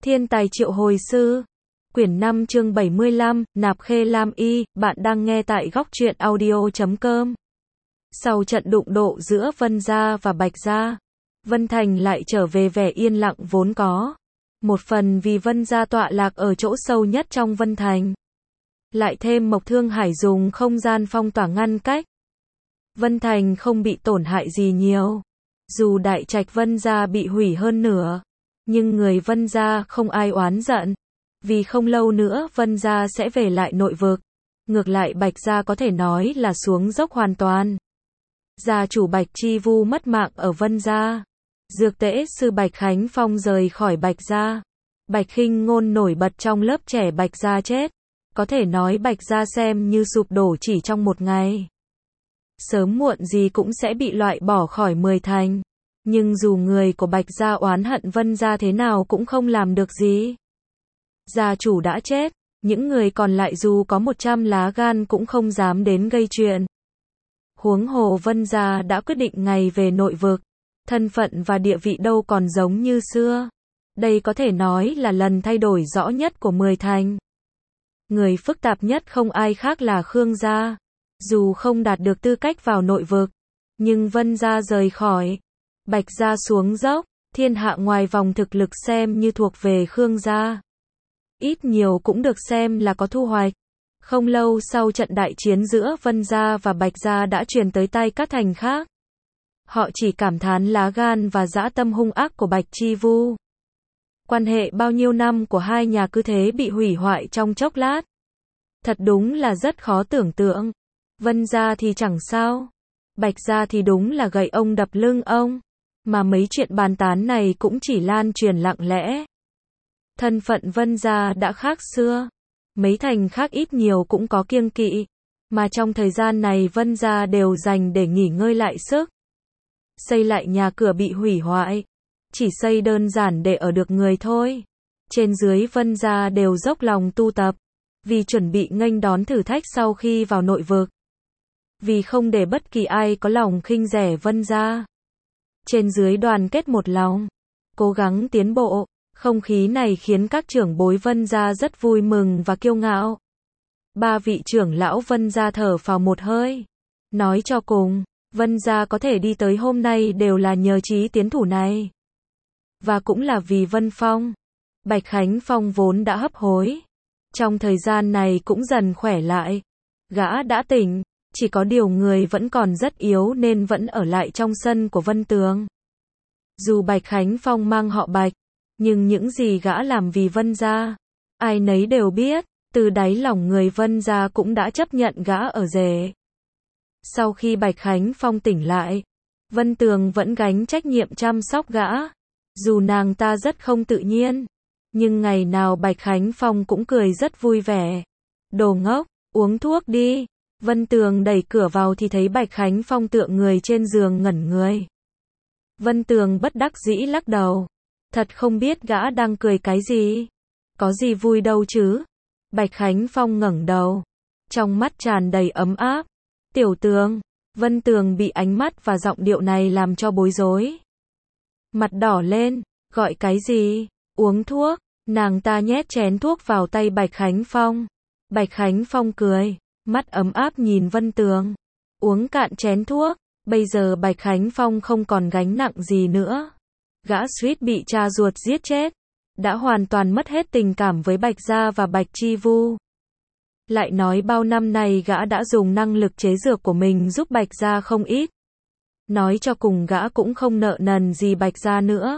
Thiên tài triệu hồi sư. Quyển 5 chương 75, Nạp Khê Lam Y, bạn đang nghe tại góc truyện audio.com. Sau trận đụng độ giữa Vân Gia và Bạch Gia, Vân Thành lại trở về vẻ yên lặng vốn có. Một phần vì Vân Gia tọa lạc ở chỗ sâu nhất trong Vân Thành. Lại thêm Mộc Thương Hải dùng không gian phong tỏa ngăn cách. Vân Thành không bị tổn hại gì nhiều. Dù đại trạch Vân Gia bị hủy hơn nửa, nhưng người Vân Gia không ai oán giận. Vì không lâu nữa Vân Gia sẽ về lại nội vực. Ngược lại Bạch Gia có thể nói là xuống dốc hoàn toàn. Gia chủ Bạch Chi Vu mất mạng ở Vân Gia. Dược tễ sư Bạch Khánh Phong rời khỏi Bạch Gia. Bạch Khinh Ngôn nổi bật trong lớp trẻ Bạch Gia chết. Có thể nói Bạch Gia xem như sụp đổ chỉ trong một ngày. Sớm muộn gì cũng sẽ bị loại bỏ khỏi 10 thành. Nhưng dù người của Bạch Gia oán hận Vân Gia thế nào cũng không làm được gì. Gia chủ đã chết, những người còn lại dù có 100 lá gan cũng không dám đến gây chuyện. Huống hồ Vân Gia đã quyết định ngày về nội vực, thân phận và địa vị đâu còn giống như xưa. Đây có thể nói là lần thay đổi rõ nhất của 10 thành. Người phức tạp nhất không ai khác là Khương Gia. Dù không đạt được tư cách vào nội vực, nhưng Vân Gia rời khỏi, Bạch Gia xuống dốc, thiên hạ ngoài vòng thực lực xem như thuộc về Khương Gia. Ít nhiều cũng được xem là có thu hoạch. Không lâu sau trận đại chiến giữa Vân Gia và Bạch Gia đã truyền tới tai các thành khác. Họ chỉ cảm thán lá gan và dã tâm hung ác của Bạch Chi Vu. Quan hệ bao nhiêu năm của hai nhà cứ thế bị hủy hoại trong chốc lát. Thật đúng là rất khó tưởng tượng. Vân Gia thì chẳng sao. Bạch Gia thì đúng là gậy ông đập lưng ông. Mà mấy chuyện bàn tán này cũng chỉ lan truyền lặng lẽ. Thân phận Vân Gia đã khác xưa. Mấy thành khác ít nhiều cũng có kiêng kỵ. Mà trong thời gian này Vân Gia đều dành để nghỉ ngơi lại sức. Xây lại nhà cửa bị hủy hoại. Chỉ xây đơn giản để ở được người thôi. Trên dưới Vân Gia đều dốc lòng tu tập. Vì chuẩn bị nghênh đón thử thách sau khi vào nội vực. Vì không để bất kỳ ai có lòng khinh rẻ Vân Gia. Trên dưới đoàn kết một lòng. Cố gắng tiến bộ. Không khí này khiến các trưởng bối Vân Gia rất vui mừng và kiêu ngạo. Ba vị trưởng lão Vân Gia thở phào một hơi. Nói cho cùng, Vân Gia có thể đi tới hôm nay đều là nhờ chí tiến thủ này. Và cũng là vì Vân Phong. Bạch Khánh Phong vốn đã hấp hối. Trong thời gian này cũng dần khỏe lại. Gã đã tỉnh, chỉ có điều người vẫn còn rất yếu nên vẫn ở lại trong sân của Vân Tường. Dù Bạch Khánh Phong mang họ Bạch, nhưng những gì gã làm vì Vân Gia, ai nấy đều biết, từ đáy lòng người Vân Gia cũng đã chấp nhận gã ở rể. Sau khi Bạch Khánh Phong tỉnh lại, Vân Tường vẫn gánh trách nhiệm chăm sóc gã. Dù nàng ta rất không tự nhiên, nhưng ngày nào Bạch Khánh Phong cũng cười rất vui vẻ. Đồ ngốc, uống thuốc đi. Vân Tường đẩy cửa vào thì thấy Bạch Khánh Phong tựa người trên giường ngẩn người. Vân Tường bất đắc dĩ lắc đầu. Thật không biết gã đang cười cái gì. Có gì vui đâu chứ. Bạch Khánh Phong ngẩng đầu. Trong mắt tràn đầy ấm áp. Tiểu Tường. Vân Tường bị ánh mắt và giọng điệu này làm cho bối rối. Mặt đỏ lên. Gọi cái gì? Uống thuốc. Nàng ta nhét chén thuốc vào tay Bạch Khánh Phong. Bạch Khánh Phong cười. Mắt ấm áp nhìn Vân Tường. Uống cạn chén thuốc. Bây giờ Bạch Khánh Phong không còn gánh nặng gì nữa. Gã suýt bị cha ruột giết chết. Đã hoàn toàn mất hết tình cảm với Bạch Gia và Bạch Chi Vu. Lại nói bao năm nay gã đã dùng năng lực chế dược của mình giúp Bạch Gia không ít. Nói cho cùng gã cũng không nợ nần gì Bạch Gia nữa.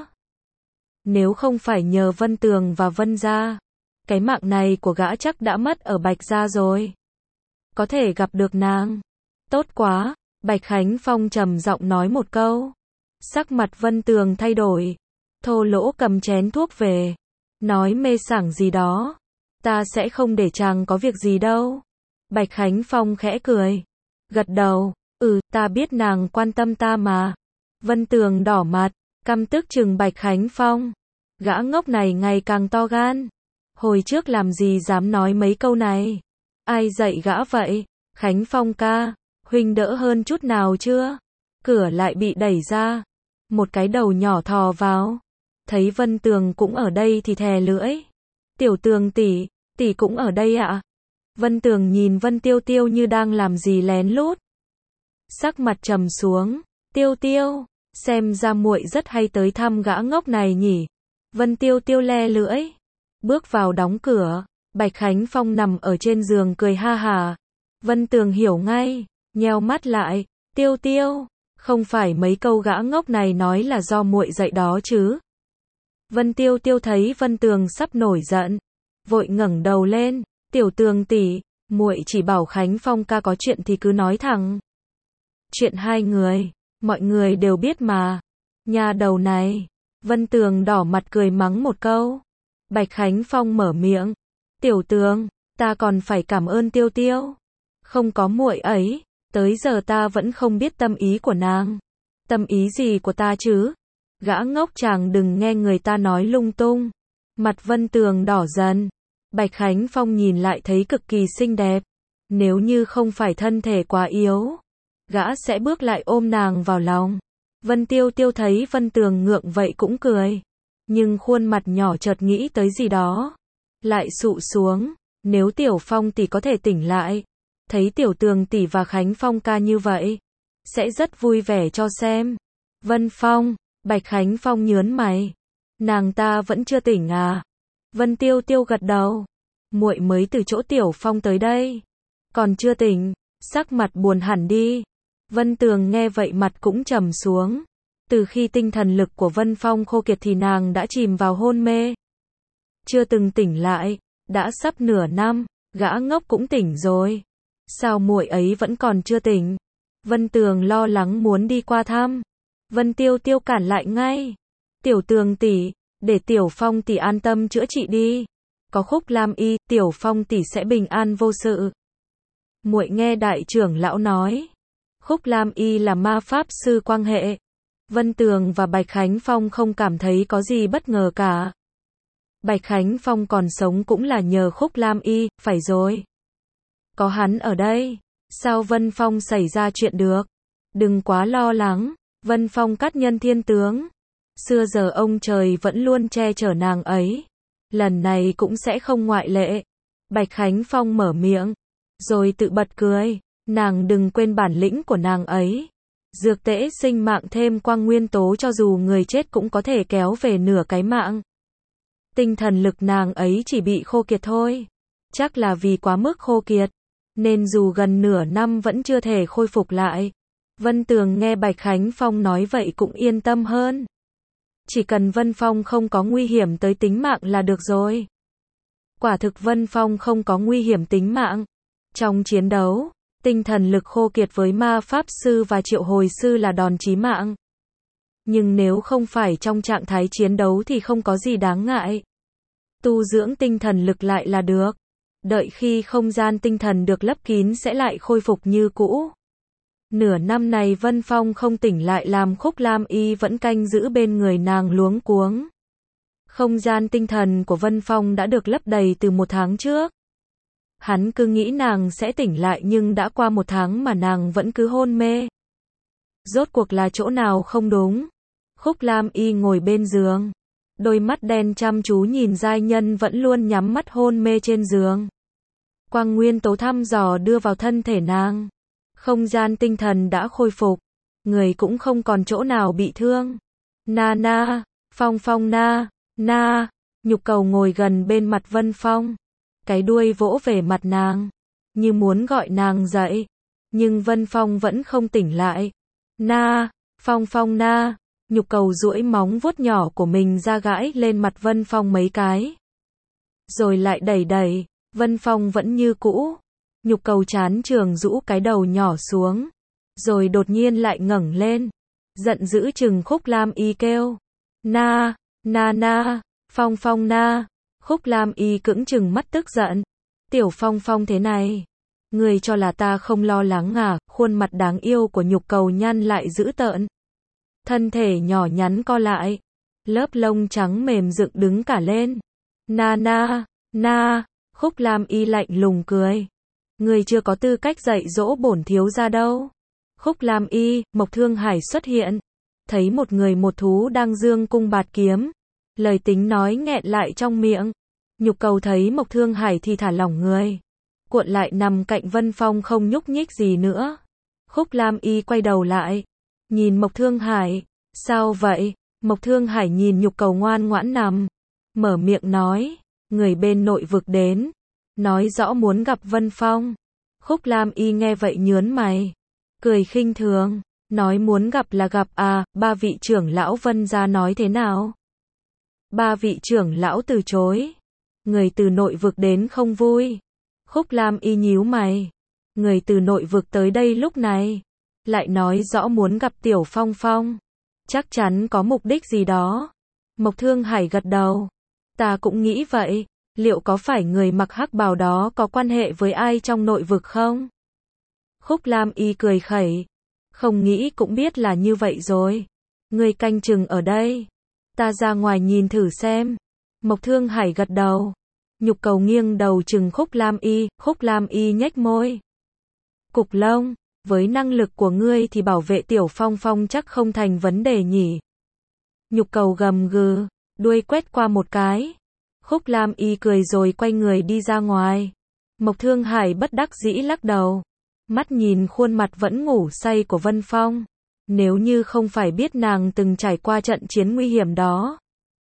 Nếu không phải nhờ Vân Tường và Vân Gia, cái mạng này của gã chắc đã mất ở Bạch Gia rồi. Có thể gặp được nàng. Tốt quá. Bạch Khánh Phong trầm giọng nói một câu. Sắc mặt Vân Tường thay đổi. Thô lỗ cầm chén thuốc về. Nói mê sảng gì đó. Ta sẽ không để chàng có việc gì đâu. Bạch Khánh Phong khẽ cười. Gật đầu. Ta biết nàng quan tâm ta mà. Vân Tường đỏ mặt. Căm tức chừng Bạch Khánh Phong. Gã ngốc này ngày càng to gan. Hồi trước làm gì dám nói mấy câu này. Ai dạy gã vậy? Khánh Phong ca. Huynh đỡ hơn chút nào chưa? Cửa lại bị đẩy ra. Một cái đầu nhỏ thò vào. Thấy Vân Tường cũng ở đây thì thè lưỡi. Tiểu Tường tỷ, tỷ cũng ở đây ạ? Vân Tường nhìn Vân Tiêu Tiêu như đang làm gì lén lút. Sắc mặt trầm xuống, Tiêu Tiêu, xem ra muội rất hay tới thăm gã ngốc này nhỉ. Vân Tiêu Tiêu le lưỡi, bước vào đóng cửa. Bạch Khánh Phong nằm ở trên giường cười ha hà. Vân Tường hiểu ngay, nheo mắt lại, Tiêu Tiêu, không phải mấy câu gã ngốc này nói là do muội dạy đó chứ. Vân Tiêu Tiêu thấy Vân Tường sắp nổi giận, vội ngẩng đầu lên, Tiểu Tường tỷ, muội chỉ bảo Khánh Phong ca có chuyện thì cứ nói thẳng. Chuyện hai người, mọi người đều biết mà. Nhà đầu này, Vân Tường đỏ mặt cười mắng một câu. Bạch Khánh Phong mở miệng, Tiểu Tường, ta còn phải cảm ơn Tiêu Tiêu. Không có muội ấy, tới giờ ta vẫn không biết tâm ý của nàng. Tâm ý gì của ta chứ? Gã ngốc chàng đừng nghe người ta nói lung tung. Mặt Vân Tường đỏ dần. Bạch Khánh Phong nhìn lại thấy cực kỳ xinh đẹp. Nếu như không phải thân thể quá yếu, gã sẽ bước lại ôm nàng vào lòng. Vân Tiêu Tiêu thấy Vân Tường ngượng vậy cũng cười. Nhưng khuôn mặt nhỏ chợt nghĩ tới gì đó. Lại sụ xuống, nếu Tiểu Phong tỷ có thể tỉnh lại, thấy Tiểu Tường tỷ và Khánh Phong ca như vậy, sẽ rất vui vẻ cho xem. Vân Phong, Bạch Khánh Phong nhớn mày. Nàng ta vẫn chưa tỉnh à? Vân Tiêu Tiêu gật đầu. Muội mới từ chỗ Tiểu Phong tới đây. Còn chưa tỉnh, sắc mặt buồn hẳn đi. Vân Tường nghe vậy mặt cũng trầm xuống. Từ khi tinh thần lực của Vân Phong khô kiệt thì nàng đã chìm vào hôn mê. Chưa từng tỉnh lại, đã sắp nửa năm, gã ngốc cũng tỉnh rồi. Sao muội ấy vẫn còn chưa tỉnh? Vân Tường lo lắng muốn đi qua thăm. Vân Tiêu Tiêu cản lại ngay. Tiểu Tường tỷ, để Tiểu Phong tỷ an tâm chữa trị đi. Có Khúc Lam Y, Tiểu Phong tỷ sẽ bình an vô sự. Muội nghe đại trưởng lão nói, Khúc Lam Y là ma pháp sư quang hệ. Vân Tường và Bạch Khánh Phong không cảm thấy có gì bất ngờ cả. Bạch Khánh Phong còn sống cũng là nhờ Khúc Lam Y, phải rồi. Có hắn ở đây, sao Vân Phong xảy ra chuyện được? Đừng quá lo lắng, Vân Phong cát nhân thiên tướng. Xưa giờ ông trời vẫn luôn che chở nàng ấy. Lần này cũng sẽ không ngoại lệ. Bạch Khánh Phong mở miệng, rồi tự bật cười. Nàng đừng quên bản lĩnh của nàng ấy. Dược tễ sinh mạng thêm quang nguyên tố cho dù người chết cũng có thể kéo về nửa cái mạng. Tinh thần lực nàng ấy chỉ bị khô kiệt thôi. Chắc là vì quá mức khô kiệt, nên dù gần nửa năm vẫn chưa thể khôi phục lại. Vân Tường nghe Bạch Khánh Phong nói vậy cũng yên tâm hơn. Chỉ cần Vân Phong không có nguy hiểm tới tính mạng là được rồi. Quả thực Vân Phong không có nguy hiểm tính mạng. Trong chiến đấu, tinh thần lực khô kiệt với ma pháp sư và triệu hồi sư là đòn chí mạng. Nhưng nếu không phải trong trạng thái chiến đấu thì không có gì đáng ngại. Tu dưỡng tinh thần lực lại là được. Đợi khi không gian tinh thần được lấp kín sẽ lại khôi phục như cũ. Nửa năm này Vân Phong không tỉnh lại làm Khúc Lam Y vẫn canh giữ bên người nàng luống cuống. Không gian tinh thần của Vân Phong đã được lấp đầy từ 1 tháng trước. Hắn cứ nghĩ nàng sẽ tỉnh lại nhưng đã qua 1 tháng mà nàng vẫn cứ hôn mê. Rốt cuộc là chỗ nào không đúng? Khúc Lam Y ngồi bên giường. Đôi mắt đen chăm chú nhìn giai nhân vẫn luôn nhắm mắt hôn mê trên giường. Quang nguyên tố thăm dò đưa vào thân thể nàng. Không gian tinh thần đã khôi phục. Người cũng không còn chỗ nào bị thương. Na na, Phong Phong na, na. Nhục Cầu ngồi gần bên mặt Vân Phong. Cái đuôi vỗ về mặt nàng. Như muốn gọi nàng dậy. Nhưng Vân Phong vẫn không tỉnh lại. Na, Phong Phong na. Nhục Cầu duỗi móng vuốt nhỏ của mình ra gãi lên mặt Vân Phong mấy cái. Rồi lại đẩy đẩy. Vân Phong vẫn như cũ. Nhục Cầu chán trường rũ cái đầu nhỏ xuống. Rồi đột nhiên lại ngẩng lên. Giận dữ chừng Khúc Lam Y kêu. Na, na na, Phong Phong na. Khúc Lam Y cững chừng mắt tức giận. Tiểu Phong Phong thế này. Người cho là ta không lo lắng à? Khuôn mặt đáng yêu của Nhục Cầu nhăn lại dữ tợn. Thân thể nhỏ nhắn co lại. Lớp lông trắng mềm dựng đứng cả lên. Na na, na. Khúc Lam Y lạnh lùng cười. Người chưa có tư cách dạy dỗ bổn thiếu gia đâu. Khúc Lam Y, Mộc Thương Hải xuất hiện. Thấy một người một thú đang dương cung bạt kiếm. Lời tính nói nghẹn lại trong miệng. Nhục Cầu thấy Mộc Thương Hải thì thả lỏng người, cuộn lại nằm cạnh Vân Phong không nhúc nhích gì nữa. Khúc Lam Y quay đầu lại, nhìn Mộc Thương Hải. Sao vậy? Mộc Thương Hải nhìn Nhục Cầu ngoan ngoãn nằm, mở miệng nói, người bên nội vực đến, nói rõ muốn gặp Vân Phong. Khúc Lam Y nghe vậy nhớn mày, cười khinh thường, nói muốn gặp là gặp à, ba vị trưởng lão Vân gia nói thế nào? Ba vị trưởng lão từ chối. Người từ nội vực đến không vui. Khúc Lam Y nhíu mày. Người từ nội vực tới đây lúc này, lại nói rõ muốn gặp Tiểu Phong Phong. Chắc chắn có mục đích gì đó. Mộc Thương Hải gật đầu. Ta cũng nghĩ vậy, liệu có phải người mặc hắc bào đó có quan hệ với ai trong nội vực không? Khúc Lam Y cười khẩy. Không nghĩ cũng biết là như vậy rồi. Người canh chừng ở đây. Ta ra ngoài nhìn thử xem. Mộc Thương Hải gật đầu. Nhục Cầu nghiêng đầu chừng Khúc Lam Y nhếch môi. Cục Lông, với năng lực của ngươi thì bảo vệ Tiểu Phong Phong chắc không thành vấn đề nhỉ. Nhục Cầu gầm gừ, đuôi quét qua một cái. Khúc Lam Y cười rồi quay người đi ra ngoài. Mộc Thương Hải bất đắc dĩ lắc đầu, mắt nhìn khuôn mặt vẫn ngủ say của Vân Phong. Nếu như không phải biết nàng từng trải qua trận chiến nguy hiểm đó,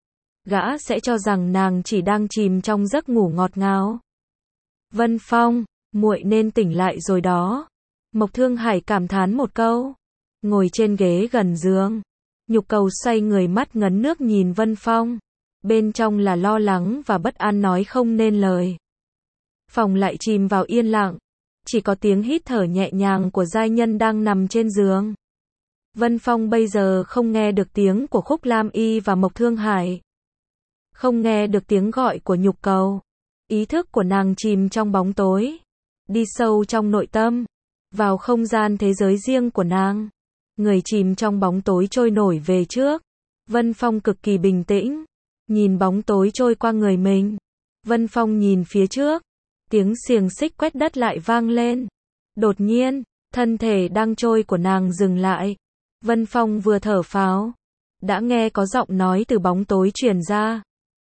gã sẽ cho rằng nàng chỉ đang chìm trong giấc ngủ ngọt ngào. Vân Phong, muội nên tỉnh lại rồi đó. Mộc Thương Hải cảm thán một câu, ngồi trên ghế gần giường. Nhục Cầu xoay người, mắt ngấn nước nhìn Vân Phong, bên trong là lo lắng và bất an nói không nên lời. Phòng lại chìm vào yên lặng, chỉ có tiếng hít thở nhẹ nhàng của giai nhân đang nằm trên giường. Vân Phong bây giờ không nghe được tiếng của Khúc Lam Y và Mộc Thương Hải, không nghe được tiếng gọi của Nhục Cầu. Ý thức của nàng chìm trong bóng tối, đi sâu trong nội tâm, vào không gian thế giới riêng của nàng. Người chìm trong bóng tối trôi nổi về trước. Vân Phong cực kỳ bình tĩnh, nhìn bóng tối trôi qua người mình. Vân Phong nhìn phía trước, tiếng xiềng xích quét đất lại vang lên. Đột nhiên, thân thể đang trôi của nàng dừng lại. Vân Phong vừa thở phào, đã nghe có giọng nói từ bóng tối truyền ra.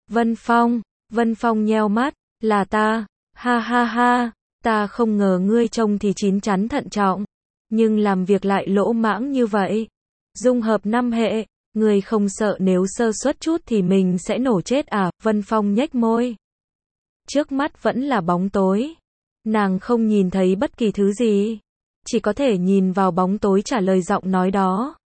Vân Phong nheo mắt, là ta, ha ha ha, ta không ngờ ngươi trông thì chín chắn thận trọng, nhưng làm việc lại lỗ mãng như vậy. Dung hợp 5 hệ, ngươi không sợ nếu sơ suất chút thì mình sẽ nổ chết à? Vân Phong nhếch môi. Trước mắt vẫn là bóng tối, nàng không nhìn thấy bất kỳ thứ gì, chỉ có thể nhìn vào bóng tối trả lời giọng nói đó.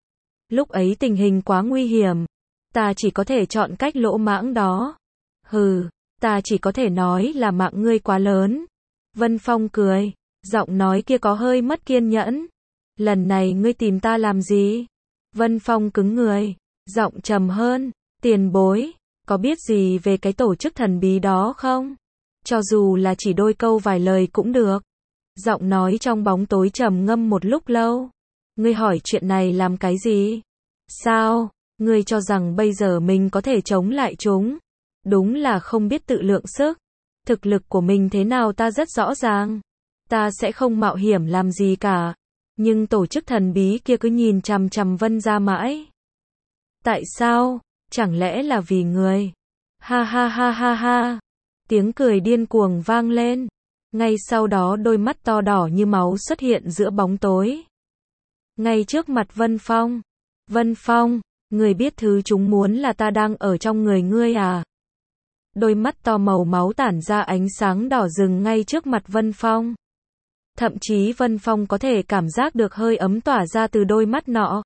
Lúc ấy tình hình quá nguy hiểm, ta chỉ có thể chọn cách lỗ mãng đó. Hừ, ta chỉ có thể nói là mạng ngươi quá lớn. Vân Phong cười, giọng nói kia có hơi mất kiên nhẫn. Lần này ngươi tìm ta làm gì? Vân Phong cứng người, giọng trầm hơn, tiền bối, có biết gì về cái tổ chức thần bí đó không? Cho dù là chỉ đôi câu vài lời cũng được. Giọng nói trong bóng tối trầm ngâm một lúc lâu. Ngươi hỏi chuyện này làm cái gì? Sao? Ngươi cho rằng bây giờ mình có thể chống lại chúng? Đúng là không biết tự lượng sức. Thực lực của mình thế nào ta rất rõ ràng. Ta sẽ không mạo hiểm làm gì cả. Nhưng tổ chức thần bí kia cứ nhìn chằm chằm Vân gia mãi. Tại sao? Chẳng lẽ là vì người? Ha ha ha ha ha. Tiếng cười điên cuồng vang lên. Ngay sau đó đôi mắt to đỏ như máu xuất hiện giữa bóng tối. Ngay trước mặt Vân Phong. Vân Phong, người biết thứ chúng muốn là ta đang ở trong người ngươi à? Đôi mắt to màu máu tản ra ánh sáng đỏ rừng ngay trước mặt Vân Phong. Thậm chí Vân Phong có thể cảm giác được hơi ấm tỏa ra từ đôi mắt nọ.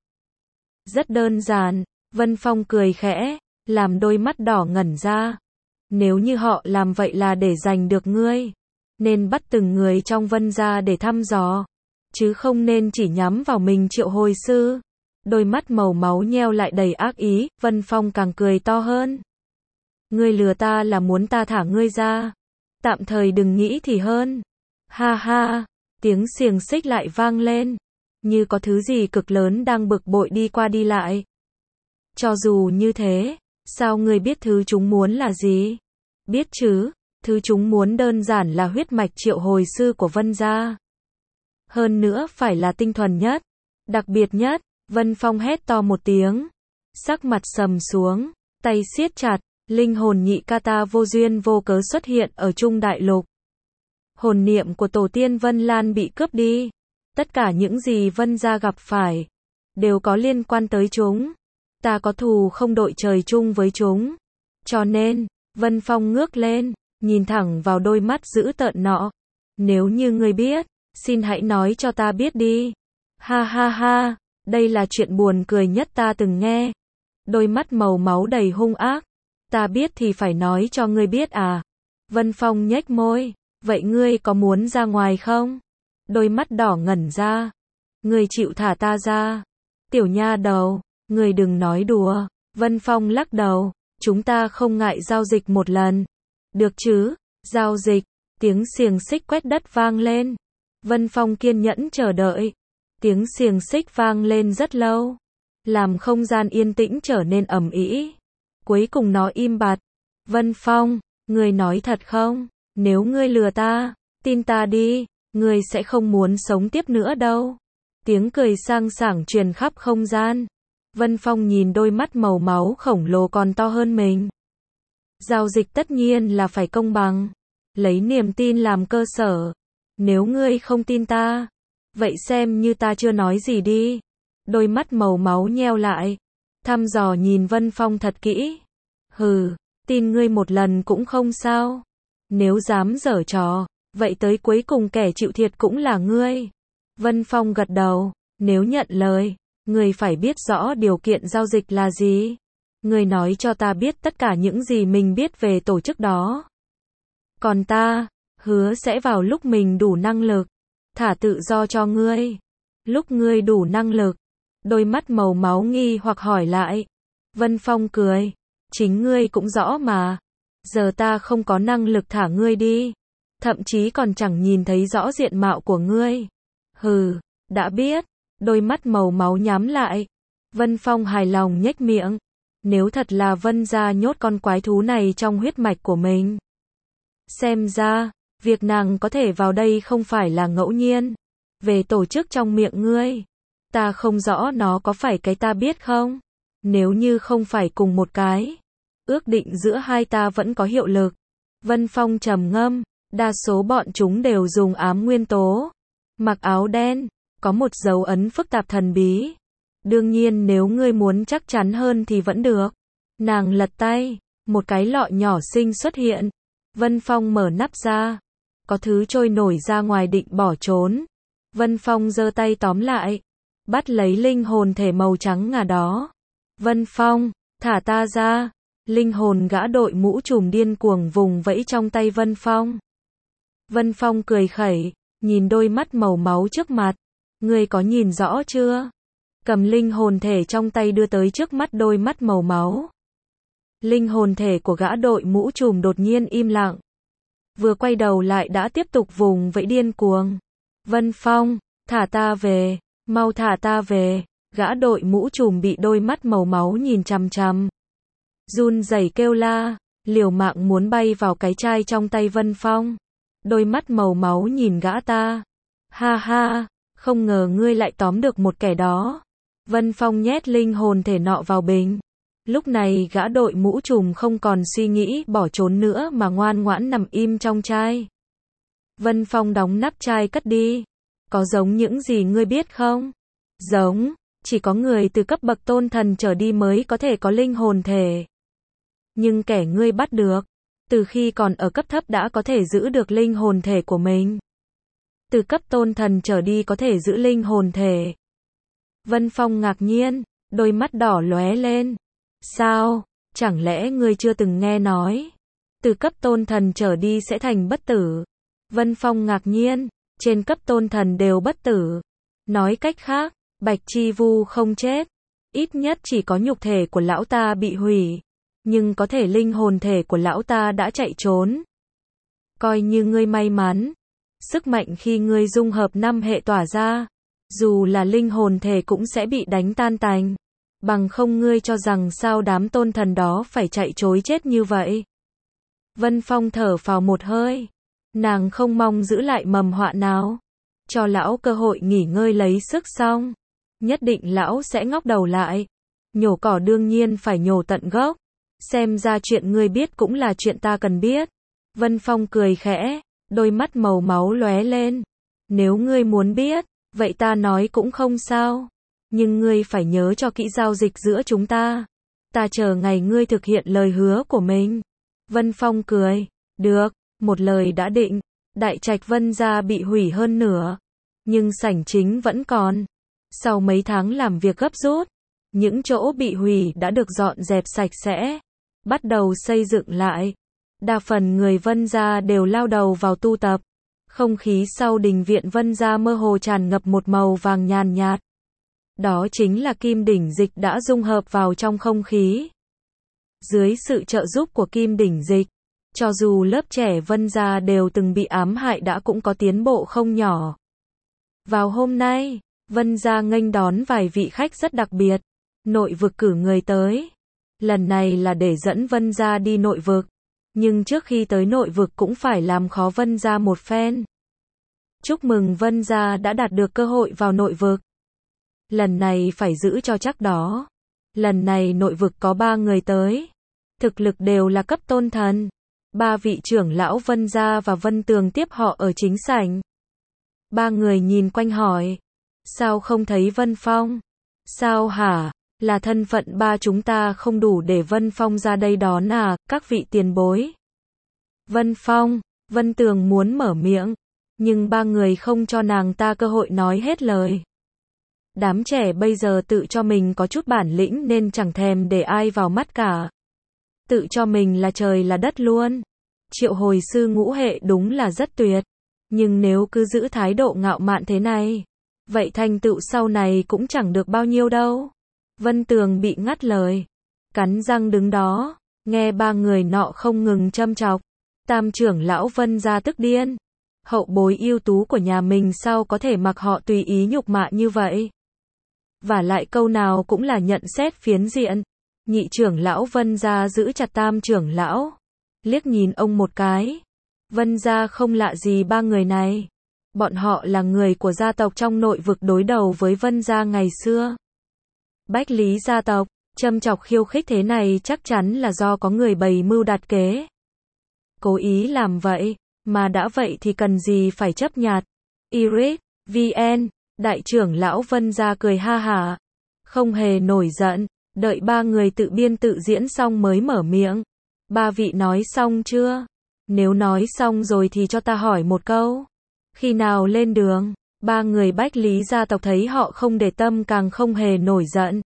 Rất đơn giản, Vân Phong cười khẽ, làm đôi mắt đỏ ngẩn ra. Nếu như họ làm vậy là để giành được ngươi, nên bắt từng người trong Vân gia để thăm dò, chứ không nên chỉ nhắm vào mình Triệu hồi sư. Đôi mắt màu máu nheo lại đầy ác ý, Vân Phong càng cười to hơn. Ngươi lừa ta là muốn ta thả ngươi ra. Tạm thời đừng nghĩ thì hơn. Ha ha, tiếng xiềng xích lại vang lên, như có thứ gì cực lớn đang bực bội đi qua đi lại. Cho dù như thế, sao ngươi biết thứ chúng muốn là gì? Biết chứ, thứ chúng muốn đơn giản là huyết mạch triệu hồi sư của Vân gia. Hơn nữa phải là tinh thuần nhất, đặc biệt nhất. Vân Phong hét to một tiếng, sắc mặt sầm xuống, Tay siết chặt, linh hồn nhị ca ta vô duyên vô cớ xuất hiện ở Trung Đại Lục. Hồn niệm của tổ tiên Vân Lan bị cướp đi. Tất cả những gì Vân gia gặp phải, đều có liên quan tới chúng. Ta có thù không đội trời chung với chúng. Cho nên, Vân Phong ngước lên, nhìn thẳng vào đôi mắt dữ tợn nọ. Nếu như ngươi biết, xin hãy nói cho ta biết đi. Ha ha ha, đây là chuyện buồn cười nhất ta từng nghe. Đôi mắt màu máu đầy hung ác. Ta biết thì phải nói cho ngươi biết à. Vân Phong nhếch môi. Vậy ngươi có muốn ra ngoài không? Đôi mắt đỏ ngẩn ra. Ngươi chịu thả ta ra. Tiểu nha đầu, ngươi đừng nói đùa. Vân Phong lắc đầu. Chúng ta không ngại giao dịch một lần. Được chứ? Giao dịch. Tiếng xiềng xích quét đất vang lên. Vân Phong kiên nhẫn chờ đợi. Tiếng xiềng xích vang lên rất lâu, làm không gian yên tĩnh trở nên ầm ĩ. Cuối cùng nó im bặt. Vân Phong, ngươi nói thật không? Nếu ngươi lừa ta, tin ta đi, ngươi sẽ không muốn sống tiếp nữa đâu. Tiếng cười sang sảng truyền khắp không gian. Vân Phong nhìn đôi mắt màu máu khổng lồ còn to hơn mình. Giao dịch tất nhiên là phải công bằng, lấy niềm tin làm cơ sở. Nếu ngươi không tin ta, vậy xem như ta chưa nói gì đi. Đôi mắt màu máu nheo lại, thăm dò nhìn Vân Phong thật kỹ. Hừ, tin ngươi một lần cũng không sao. Nếu dám giở trò, vậy tới cuối cùng kẻ chịu thiệt cũng là ngươi. Vân Phong gật đầu, nếu nhận lời, ngươi phải biết rõ điều kiện giao dịch là gì. Ngươi nói cho ta biết tất cả những gì mình biết về tổ chức đó. Còn ta, hứa sẽ vào lúc mình đủ năng lực, thả tự do cho ngươi. Lúc ngươi đủ năng lực. Đôi mắt màu máu nghi hoặc hỏi lại. Vân Phong cười. Chính ngươi cũng rõ mà. Giờ ta không có năng lực thả ngươi đi. Thậm chí còn chẳng nhìn thấy rõ diện mạo của ngươi. Hừ, đã biết. Đôi mắt màu máu nhắm lại. Vân Phong hài lòng nhếch miệng. Nếu thật là Vân gia nhốt con quái thú này trong huyết mạch của mình. Xem ra, việc nàng có thể vào đây không phải là ngẫu nhiên. Về tổ chức trong miệng ngươi, ta không rõ nó có phải cái ta biết không? Nếu như không phải cùng một cái, ước định giữa hai ta vẫn có hiệu lực. Vân Phong trầm ngâm, đa số bọn chúng đều dùng ám nguyên tố. Mặc áo đen, có một dấu ấn phức tạp thần bí. Đương nhiên nếu ngươi muốn chắc chắn hơn thì vẫn được. Nàng lật tay, một cái lọ nhỏ xinh xuất hiện. Vân Phong mở nắp ra. Có thứ trôi nổi ra ngoài định bỏ trốn. Vân Phong giơ tay tóm lại. Bắt lấy linh hồn thể màu trắng ngà đó. Vân Phong, thả ta ra. Linh hồn gã đội mũ trùm điên cuồng vùng vẫy trong tay Vân Phong. Vân Phong cười khẩy, nhìn đôi mắt màu máu trước mặt. Ngươi có nhìn rõ chưa? Cầm linh hồn thể trong tay đưa tới trước mắt đôi mắt màu máu. Linh hồn thể của gã đội mũ trùm đột nhiên im lặng. Vừa quay đầu lại đã tiếp tục vùng vẫy điên cuồng. Vân Phong, thả ta về, mau thả ta về. Gã đội mũ trùm bị đôi mắt màu máu nhìn chằm chằm. Run rẩy kêu la, liều mạng muốn bay vào cái chai trong tay Vân Phong. Đôi mắt màu máu nhìn gã ta. Ha ha, không ngờ ngươi lại tóm được một kẻ đó. Vân Phong nhét linh hồn thể nọ vào bình. Lúc này gã đội mũ trùm không còn suy nghĩ bỏ trốn nữa mà ngoan ngoãn nằm im trong chai. Vân Phong đóng nắp chai cất đi. Có giống những gì ngươi biết không? Giống, chỉ có người từ cấp bậc tôn thần trở đi mới có thể có linh hồn thể. Nhưng kẻ ngươi bắt được, từ khi còn ở cấp thấp đã có thể giữ được linh hồn thể của mình. Từ cấp tôn thần trở đi có thể giữ linh hồn thể. Vân Phong ngạc nhiên, đôi mắt đỏ lóe lên. Sao? Chẳng lẽ ngươi chưa từng nghe nói? Từ cấp tôn thần trở đi sẽ thành bất tử. Vân Phong ngạc nhiên, trên cấp tôn thần đều bất tử. Nói cách khác, Bạch Chi Vu không chết. Ít nhất chỉ có nhục thể của lão ta bị hủy. Nhưng có thể linh hồn thể của lão ta đã chạy trốn. Coi như ngươi may mắn. Sức mạnh khi ngươi dung hợp 5 hệ tỏa ra. Dù là linh hồn thể cũng sẽ bị đánh tan tành. Bằng không ngươi cho rằng sao đám tôn thần đó phải chạy trối chết như vậy. Vân Phong thở phào một hơi. Nàng không mong giữ lại mầm họa nào. Cho lão cơ hội nghỉ ngơi lấy sức xong. Nhất định lão sẽ ngóc đầu lại. Nhổ cỏ đương nhiên phải nhổ tận gốc. Xem ra chuyện ngươi biết cũng là chuyện ta cần biết. Vân Phong cười khẽ, đôi mắt màu máu lóe lên. Nếu ngươi muốn biết, vậy ta nói cũng không sao. Nhưng ngươi phải nhớ cho kỹ giao dịch giữa chúng ta. Ta chờ ngày ngươi thực hiện lời hứa của mình. Vân Phong cười, được, một lời đã định. Đại trạch Vân gia bị hủy hơn nửa. Nhưng sảnh chính vẫn còn. Sau mấy tháng làm việc gấp rút, những chỗ bị hủy đã được dọn dẹp sạch sẽ, bắt đầu xây dựng lại. Đa phần người Vân gia đều lao đầu vào tu tập. Không khí sau đình viện Vân gia mơ hồ tràn ngập một màu vàng nhàn nhạt. Đó chính là kim đỉnh dịch đã dung hợp vào trong không khí. Dưới sự trợ giúp của kim đỉnh dịch, cho dù lớp trẻ Vân gia đều từng bị ám hại đã cũng có tiến bộ không nhỏ. Vào hôm nay, Vân gia nghênh đón vài vị khách rất đặc biệt. Nội vực cử người tới. Lần này là để dẫn Vân gia đi nội vực. Nhưng trước khi tới nội vực cũng phải làm khó Vân gia một phen. Chúc mừng Vân gia đã đạt được cơ hội vào nội vực. Lần này phải giữ cho chắc đó. Lần này nội vực có 3 người tới. Thực lực đều là cấp tôn thần. 3 vị trưởng lão Vân gia và Vân Tường tiếp họ ở chính sảnh. 3 người nhìn quanh hỏi. Sao không thấy Vân Phong? Sao hả? Là thân phận ba chúng ta không đủ để Vân Phong ra đây đón à, các vị tiền bối. Vân Phong, Vân Tường muốn mở miệng. Nhưng 3 người không cho nàng ta cơ hội nói hết lời. Đám trẻ bây giờ tự cho mình có chút bản lĩnh nên chẳng thèm để ai vào mắt cả. Tự cho mình là trời là đất luôn. Triệu hồi sư ngũ hệ đúng là rất tuyệt. Nhưng nếu cứ giữ thái độ ngạo mạn thế này, vậy thành tựu sau này cũng chẳng được bao nhiêu đâu. Vân Tường bị ngắt lời. Cắn răng đứng đó, nghe 3 người nọ không ngừng châm chọc. Tam trưởng lão Vân gia tức điên. Hậu bối ưu tú của nhà mình sao có thể mặc họ tùy ý nhục mạ như vậy. Và lại câu nào cũng là nhận xét phiến diện. Nhị trưởng lão Vân gia giữ chặt tam trưởng lão. Liếc nhìn ông một cái. Vân gia không lạ gì 3 người này. Bọn họ là người của gia tộc trong nội vực đối đầu với Vân gia ngày xưa. Bách Lý gia tộc, châm chọc khiêu khích thế này chắc chắn là do có người bày mưu đặt kế. Cố ý làm vậy, mà đã vậy thì cần gì phải chấp nhặt. Iris, VN, đại trưởng lão Vân gia cười ha hả. Không hề nổi giận, đợi 3 người tự biên tự diễn xong mới mở miệng. 3 vị nói xong chưa? Nếu nói xong rồi thì cho ta hỏi một câu. Khi nào lên đường? 3 người Bách Lý gia tộc thấy họ không để tâm càng không hề nổi giận.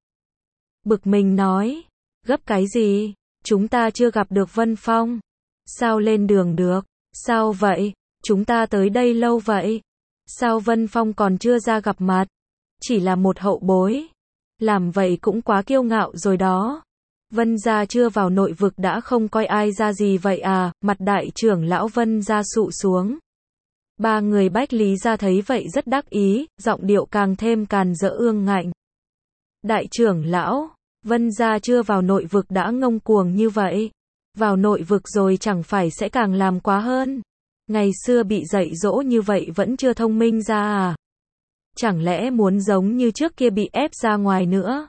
Bực mình nói. Gấp cái gì? Chúng ta chưa gặp được Vân Phong. Sao lên đường được? Sao vậy? Chúng ta tới đây lâu vậy. Sao Vân Phong còn chưa ra gặp mặt? Chỉ là một hậu bối. Làm vậy cũng quá kiêu ngạo rồi đó. Vân gia chưa vào nội vực đã không coi ai ra gì vậy à? Mặt đại trưởng lão Vân gia sụ xuống. 3 người Bách Lý gia thấy vậy rất đắc ý, giọng điệu càng thêm càn rỡ ương ngạnh. Đại trưởng lão, Vân gia chưa vào nội vực đã ngông cuồng như vậy. Vào nội vực rồi chẳng phải sẽ càng làm quá hơn. Ngày xưa bị dạy dỗ như vậy vẫn chưa thông minh ra à? Chẳng lẽ muốn giống như trước kia bị ép ra ngoài nữa?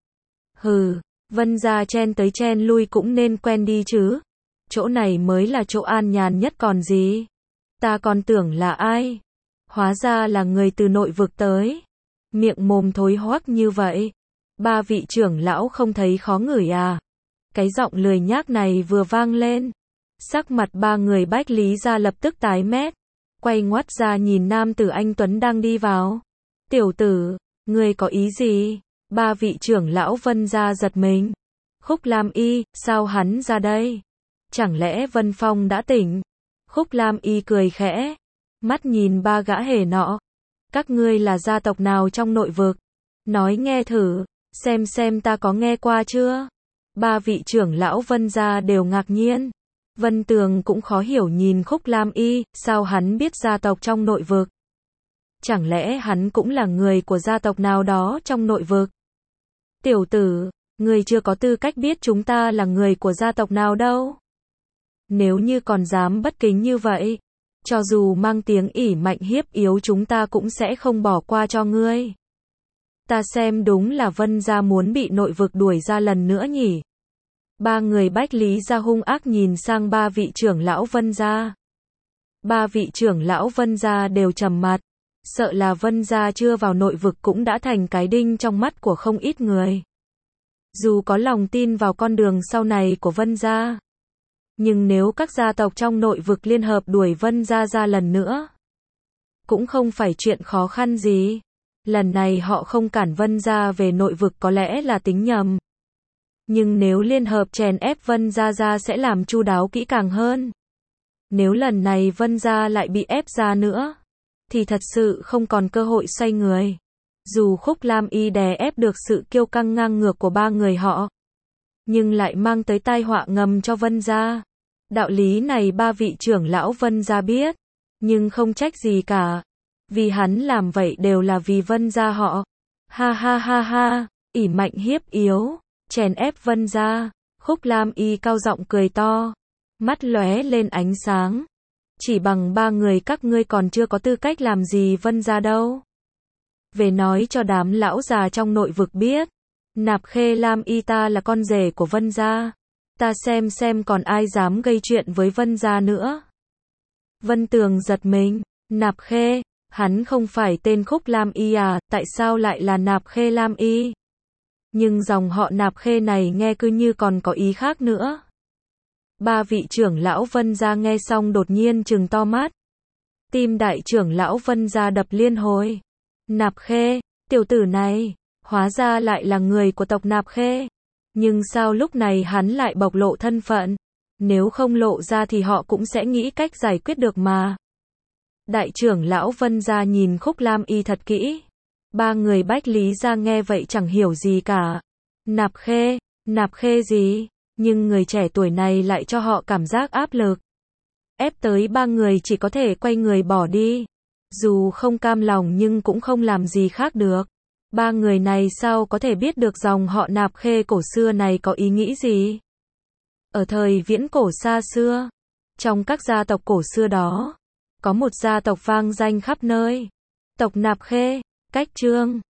Hừ, Vân gia chen tới chen lui cũng nên quen đi chứ. Chỗ này mới là chỗ an nhàn nhất còn gì. Ta còn tưởng là ai? Hóa ra là người từ nội vực tới. Miệng mồm thối hoắc như vậy. 3 vị trưởng lão không thấy khó ngửi à? Cái giọng lười nhác này vừa vang lên. Sắc mặt 3 người Bách Lý gia lập tức tái mét. Quay ngoắt ra nhìn nam tử anh Tuấn đang đi vào. Tiểu tử, ngươi có ý gì? 3 vị trưởng lão Vân gia giật mình. Khúc Lam Y, sao hắn ra đây? Chẳng lẽ Vân Phong đã tỉnh? Khúc Lam Y cười khẽ. Mắt nhìn 3 gã hề nọ. Các ngươi là gia tộc nào trong nội vực? Nói nghe thử, xem ta có nghe qua chưa? 3 vị trưởng lão Vân gia đều ngạc nhiên. Vân Tường cũng khó hiểu nhìn Khúc Lam Y, sao hắn biết gia tộc trong nội vực? Chẳng lẽ hắn cũng là người của gia tộc nào đó trong nội vực? Tiểu tử, ngươi chưa có tư cách biết chúng ta là người của gia tộc nào đâu. Nếu như còn dám bất kính như vậy, cho dù mang tiếng ỷ mạnh hiếp yếu chúng ta cũng sẽ không bỏ qua cho ngươi. Ta xem đúng là Vân gia muốn bị nội vực đuổi ra lần nữa nhỉ. Ba người Bách Lý gia hung ác nhìn sang ba vị trưởng lão Vân gia. Ba vị trưởng lão Vân gia đều trầm mặt, sợ là Vân gia chưa vào nội vực cũng đã thành cái đinh trong mắt của không ít người. Dù có lòng tin vào con đường sau này của Vân gia, nhưng nếu các gia tộc trong nội vực liên hợp đuổi Vân gia ra lần nữa, cũng không phải chuyện khó khăn gì. Lần này họ không cản Vân gia về nội vực có lẽ là tính nhầm. Nhưng nếu liên hợp chèn ép Vân gia ra sẽ làm chu đáo kỹ càng hơn. Nếu lần này Vân gia lại bị ép ra nữa, thì thật sự không còn cơ hội xoay người. Dù Khúc Lam Y đè ép được sự kiêu căng ngang ngược của ba người họ, nhưng lại mang tới tai họa ngầm cho Vân gia. Đạo lý này ba vị trưởng lão Vân gia biết, nhưng không trách gì cả. Vì hắn làm vậy đều là vì Vân gia họ. Ha ha ha ha, ỷ mạnh hiếp yếu, chèn ép Vân gia. Khúc Lam Y cao giọng cười to, mắt lóe lên ánh sáng. Chỉ bằng ba người các ngươi còn chưa có tư cách làm gì Vân gia đâu. Về nói cho đám lão già trong nội vực biết, Nạp Khê Lam Y ta là con rể của Vân gia. Ta xem còn ai dám gây chuyện với Vân gia nữa. Vân Tường giật mình, Nạp Khê, hắn không phải tên Khúc Lam Y à, tại sao lại là Nạp Khê Lam Y? Nhưng dòng họ Nạp Khê này nghe cứ như còn có ý khác nữa. Ba vị trưởng lão Vân gia nghe xong đột nhiên trừng to mắt. Tim đại trưởng lão Vân gia đập liên hồi. Nạp Khê, tiểu tử này, hóa ra lại là người của tộc Nạp Khê. Nhưng sao lúc này hắn lại bộc lộ thân phận? Nếu không lộ ra thì họ cũng sẽ nghĩ cách giải quyết được mà. Đại trưởng lão Vân gia nhìn Khúc Lam Y thật kỹ. Ba người Bách Lý gia nghe vậy chẳng hiểu gì cả. Nạp Khê gì? Nhưng người trẻ tuổi này lại cho họ cảm giác áp lực. Ép tới ba người chỉ có thể quay người bỏ đi. Dù không cam lòng nhưng cũng không làm gì khác được. Ba người này sao có thể biết được dòng họ Nạp Khê cổ xưa này có ý nghĩ gì? Ở thời viễn cổ xa xưa, trong các gia tộc cổ xưa đó, có một gia tộc vang danh khắp nơi. Tộc Nạp Khê. Cách chương